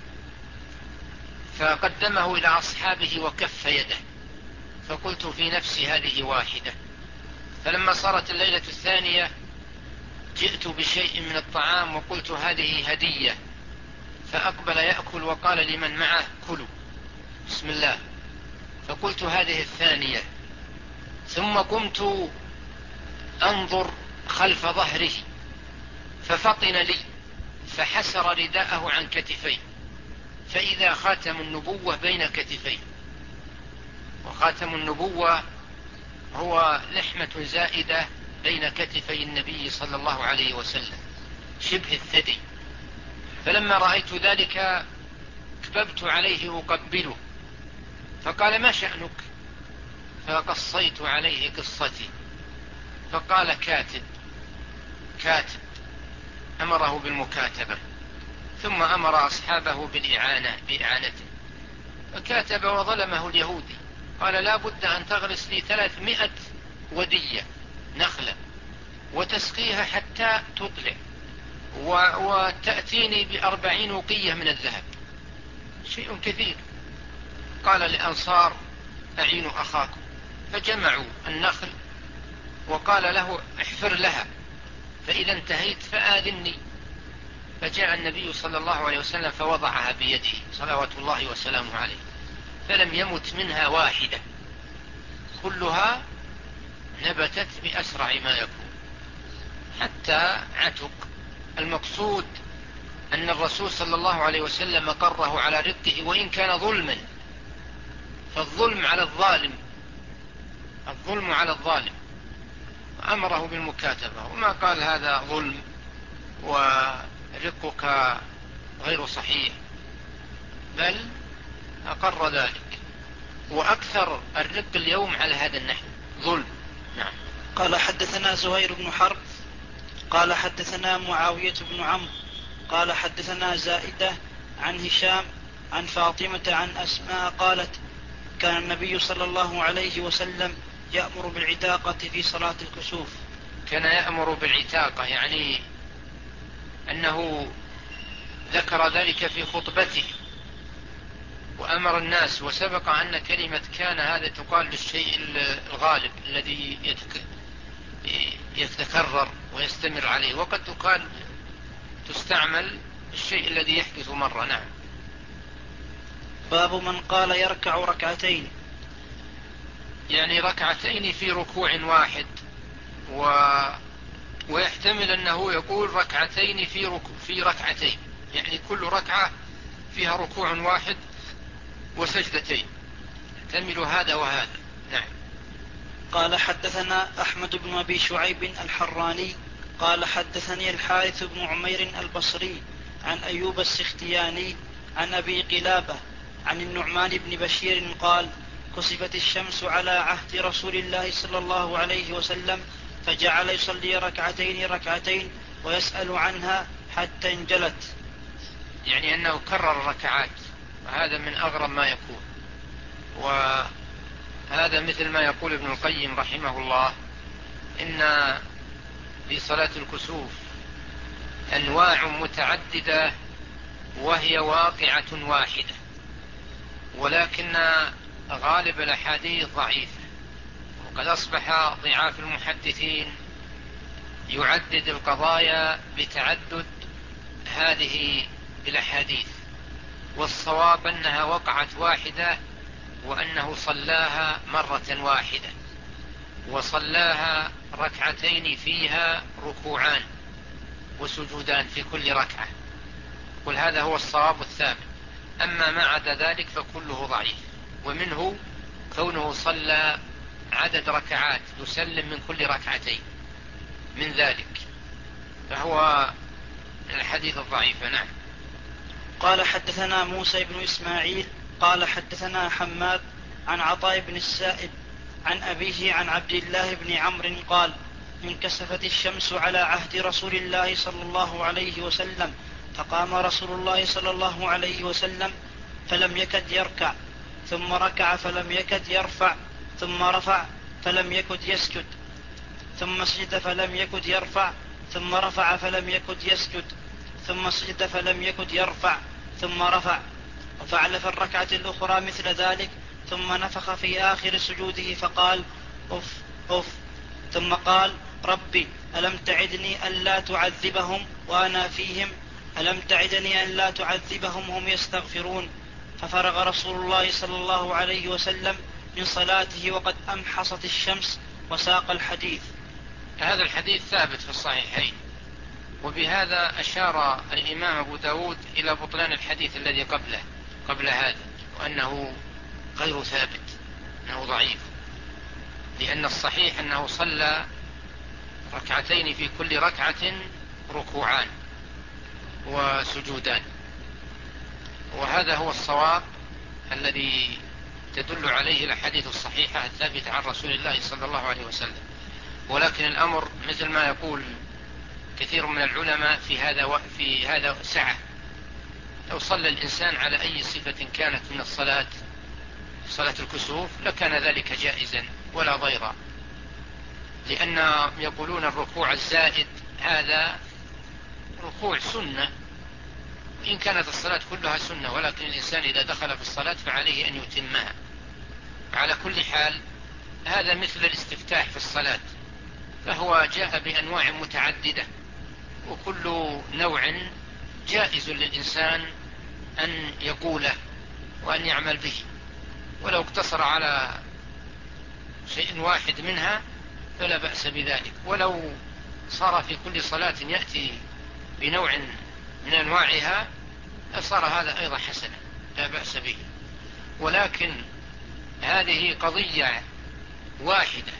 فقدمه إلى أصحابه وكف يده، فقلت في نفسي: هذه واحدة. فلما صارت الليلة الثانية جئت بشيء من الطعام وقلت: هذه هدية. فأقبل يأكل وقال لمن معه: كلوا بسم الله. فقلت: هذه الثانية. ثم قمت أنظر خلف ظهره ففطن لي فحسر رداءه عن كتفيه، فإذا خاتم النبوة بين كتفيه. وخاتم النبوة هو لحمة زائدة بين كتفي النبي صلى الله عليه وسلم شبه الثدي. فلما رأيت ذلك كببت عليه أقبله، فقال: ما شأنك؟ فقصيت عليه قصتي، فقال: كاتب كاتب. أمره بالمكاتبة، ثم أمر أصحابه بالإعانة بإعانته، فكاتب وظلمه اليهودي. قال: لا بد أن تغرس لي ثلاثمائة ودية نخلة وتسقيها حتى تطلع، وتأتيني بأربعين وقية من الذهب، شيء كثير. قال للأنصار: أعينوا أخاكم. فجمعوا النخل وقال له: احفر لها، فإذا انتهيت فآذني. فجاء النبي صلى الله عليه وسلم فوضعها بيده صلوات الله وسلامه عليه، فلم يمت منها واحدة، كلها نبتت بأسرع ما يكون حتى عتق. المقصود أن الرسول صلى الله عليه وسلم قره على رقه وإن كان ظلما، فالظلم على الظالم الظلم على الظالم أمره بالمكاتبة، وما قال هذا ظلم ورقك غير صحيح، بل أقر ذلك. وأكثر الرق اليوم على هذا النحو ظلم. نعم. قال: حدثنا زهير بن حرب قال حدثنا معاوية بن عمرو قال حدثنا زائدة عن هشام عن فاطمة عن أسماء قالت: كان النبي صلى الله عليه وسلم يأمر بالعتاقة في صلاة الكسوف. كان يأمر بالعتاقة يعني أنه ذكر ذلك في خطبته وأمر الناس. وسبق أن كلمة كان هذا تقال للشيء الغالب الذي يتكرر ويستمر عليه، وقد تقال تستعمل الشيء الذي يحدث مرة. نعم. باب من قال يركع ركعتين، يعني ركعتين في ركوع واحد، و... ويحتمل أنه يقول ركعتين في, ركو... في ركعتين، يعني كل ركعة فيها ركوع واحد وسجدتين، يحتمل هذا وهذا. نعم. قال: حدثنا أحمد بن أبي شعيب الحراني قال حدثني الحارث بن عمير البصري عن أيوب السختياني عن أبي قلابة عن النعمان بن بشير قال: كسفت الشمس على عهد رسول الله صلى الله عليه وسلم فجعل يصلي ركعتين ركعتين ويسأل عنها حتى انجلت. يعني أنه كرر الركعات، وهذا من أغرب ما يكون. وهذا مثل ما يقول ابن القيم رحمه الله: إن في صلاة الكسوف أنواع متعددة وهي واقعة واحدة، ولكن غالب الأحاديث ضعيفة، وقد أصبح ضعاف المحدثين يعدد القضايا بتعدد هذه الأحاديث، والصواب أنها وقعت واحدة، وأنه صلاها مرة واحدة، وصلاها ركعتين فيها ركوعان وسجودان في كل ركعة، قل هذا هو الصواب الثابت. أما ما عدا ذلك فكله ضعيف، ومنه كونه صلى عدد ركعات يسلم من كل ركعتين من ذلك، فهو الحديث الضعيف. نعم. قال حدثنا موسى بن إسماعيل قال حدثنا حماد عن عطاء بن السائب عن أبيه عن عبد الله بن عمرو قال انكسفت الشمس على عهد رسول الله صلى الله عليه وسلم، فقام رسول الله صلى الله عليه وسلم فلم يكد يركع، ثم ركع فلم يكد يرفع، ثم رفع فلم يكد يسجد، ثم سجد فلم يكد يرفع، ثم رفع فلم يكد يسجد، ثم سجد فلم يكد يرفع، ثم رفع، وفعل في الركعة الأخرى مثل ذلك، ثم نفخ في آخر سجوده فقال أف أف، ثم قال ربي ألم تعدني ألا تعذبهم وأنا فيهم، ألم تعدني ألا تعذبهم هم يستغفرون، ففرغ رسول الله صلى الله عليه وسلم من صلاته وقد أمحصت الشمس، وساق الحديث. هذا الحديث ثابت في الصحيحين، وبهذا أشار الإمام أبو داود إلى بطلان الحديث الذي قبله قبل هذا، وأنه غير ثابت، أنه ضعيف، لأن الصحيح أنه صلى ركعتين في كل ركعة ركوعان وسجودان، وهذا هو الصواب الذي تدل عليه الأحاديث الصحيحة الثابتة عن رسول الله صلى الله عليه وسلم. ولكن الأمر مثل ما يقول كثير من العلماء في هذا في هذا سعة، لو صلى الإنسان على أي صفة كانت من الصلاة صلاة الكسوف لكان ذلك جائزا ولا ضيرا، لأن يقولون الركوع الزائد هذا ركوع سنة، إن كانت الصلاة كلها سنة، ولكن الإنسان إذا دخل في الصلاة فعليه أن يتمها. على كل حال هذا مثل الاستفتاح في الصلاة، فهو جاء بأنواع متعددة، وكل نوع جائز للإنسان أن يقوله وأن يعمل به، ولو اقتصر على شيء واحد منها فلا بأس بذلك، ولو صار في كل صلاة يأتي بنوع من أنواعها صار هذا أيضا حسنا لا بأس به. ولكن هذه قضية واحدة،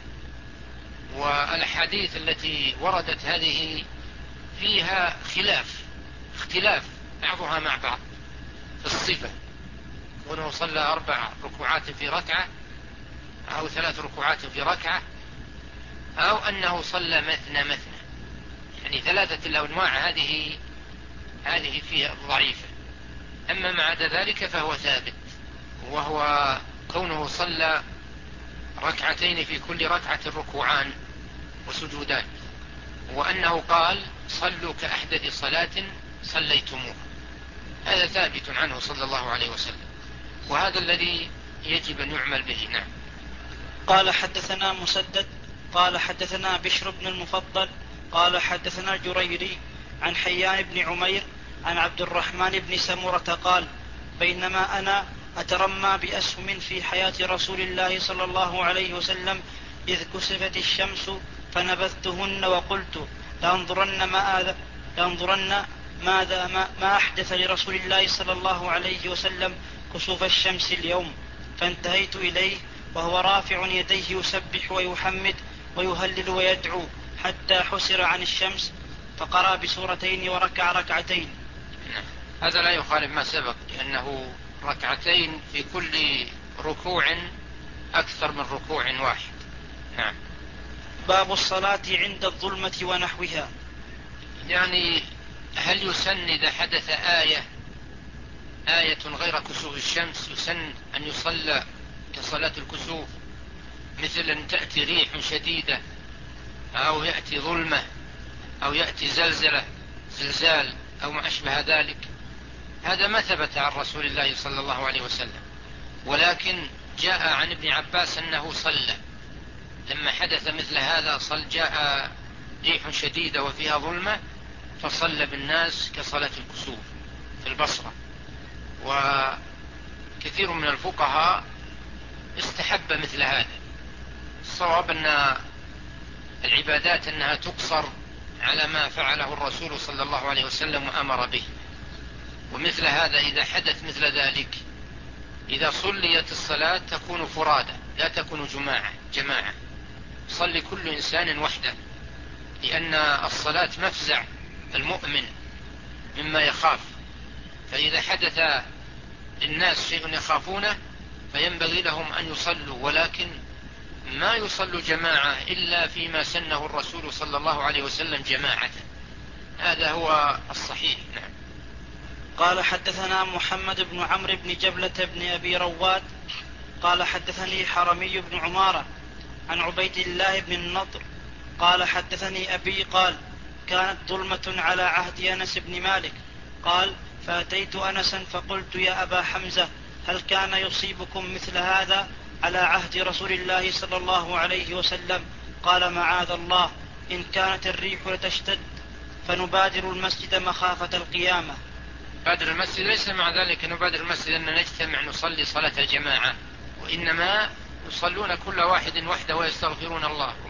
والحديث التي وردت هذه فيها خلاف اختلاف بعضها مع بعض في الصفة، وأنه صلى أربع ركوعات في ركعة أو ثلاث ركوعات في ركعة، أو أنه صلى مثنى مثنى، يعني ثلاثة الأنواع هذه هذه فيها ضعيفة. أما ما عدا ذلك فهو ثابت، وهو كونه صلى ركعتين في كل ركعة ركوعان وسجودان، وأنه قال صلوا كأحدث صلاة صليتموها، هذا ثابت عنه صلى الله عليه وسلم، وهذا الذي يجب أن يعمل به. نعم. قال حدثنا مسدد قال حدثنا بشر بن المفضل قال حدثنا الجريري عن حيان بن عمير عن عبد الرحمن بن سمرة قال بينما أنا أترمى بأسهم في حياة رسول الله صلى الله عليه وسلم إذ كسفت الشمس فنبذتهن وقلت لانظرن ما لانظرن ماذا ما, ما أحدث لرسول الله صلى الله عليه وسلم كسوف الشمس اليوم، فانتهيت إليه وهو رافع يديه يسبح ويحمد ويهلل ويدعو حتى حسر عن الشمس، فقرأ بسورتين وركع ركعتين. هذا لا يخالف ما سبق، لأنه ركعتين في كل ركوع أكثر من ركوع واحد. نعم. باب الصلاة عند الظلمة ونحوها، يعني هل يسن إذا حدث آية آية غير كسوف الشمس يسن أن يصلى كصلاة الكسوف، مثل أن تأتي ريح شديدة أو يأتي ظلمة أو يأتي زلزلة زلزال أو ما أشبه ذلك، هذا ما ثبت عن رسول الله صلى الله عليه وسلم. ولكن جاء عن ابن عباس أنه صلى لما حدث مثل هذا، صل جاء ريح شديدة وفيها ظلمة فصلى بالناس كصلاة الكسوف في البصرة. وكثير من الفقهاء استحب مثل هذا. الصواب أن العبادات أنها تقصر على ما فعله الرسول صلى الله عليه وسلم وأمر به. ومثل هذا إذا حدث مثل ذلك، إذا صليت الصلاة تكون فرادى لا تكون جماعة جماعة صلي كل إنسان وحده، لأن الصلاة مفزع المؤمن مما يخاف. فإذا حدث للناس شيء يخافونه فينبغي لهم أن يصلوا، ولكن ما يصلوا جماعة إلا فيما سنه الرسول صلى الله عليه وسلم جماعة. هذا هو الصحيح. نعم. قال حدثنا محمد بن عمرو بن جبلة بن أبي رواد قال حدثني حرمي بن عمارة عن عبيد الله بن النضر قال حدثني أبي قال كانت ظلمة على عهد أنس بن مالك قال فأتيت أنسا فقلت يا أبا حمزة هل كان يصيبكم مثل هذا على عهد رسول الله صلى الله عليه وسلم؟ قال معاذ الله، إن كانت الريح لتشتد فنبادر المسجد مخافة القيامة. بادر المسجد ليس مع ذلك نبادر المسجد أن نجتمع نصلي صلاة الجماعة، وإنما يصلون كل واحد وحده ويستغفرون الله.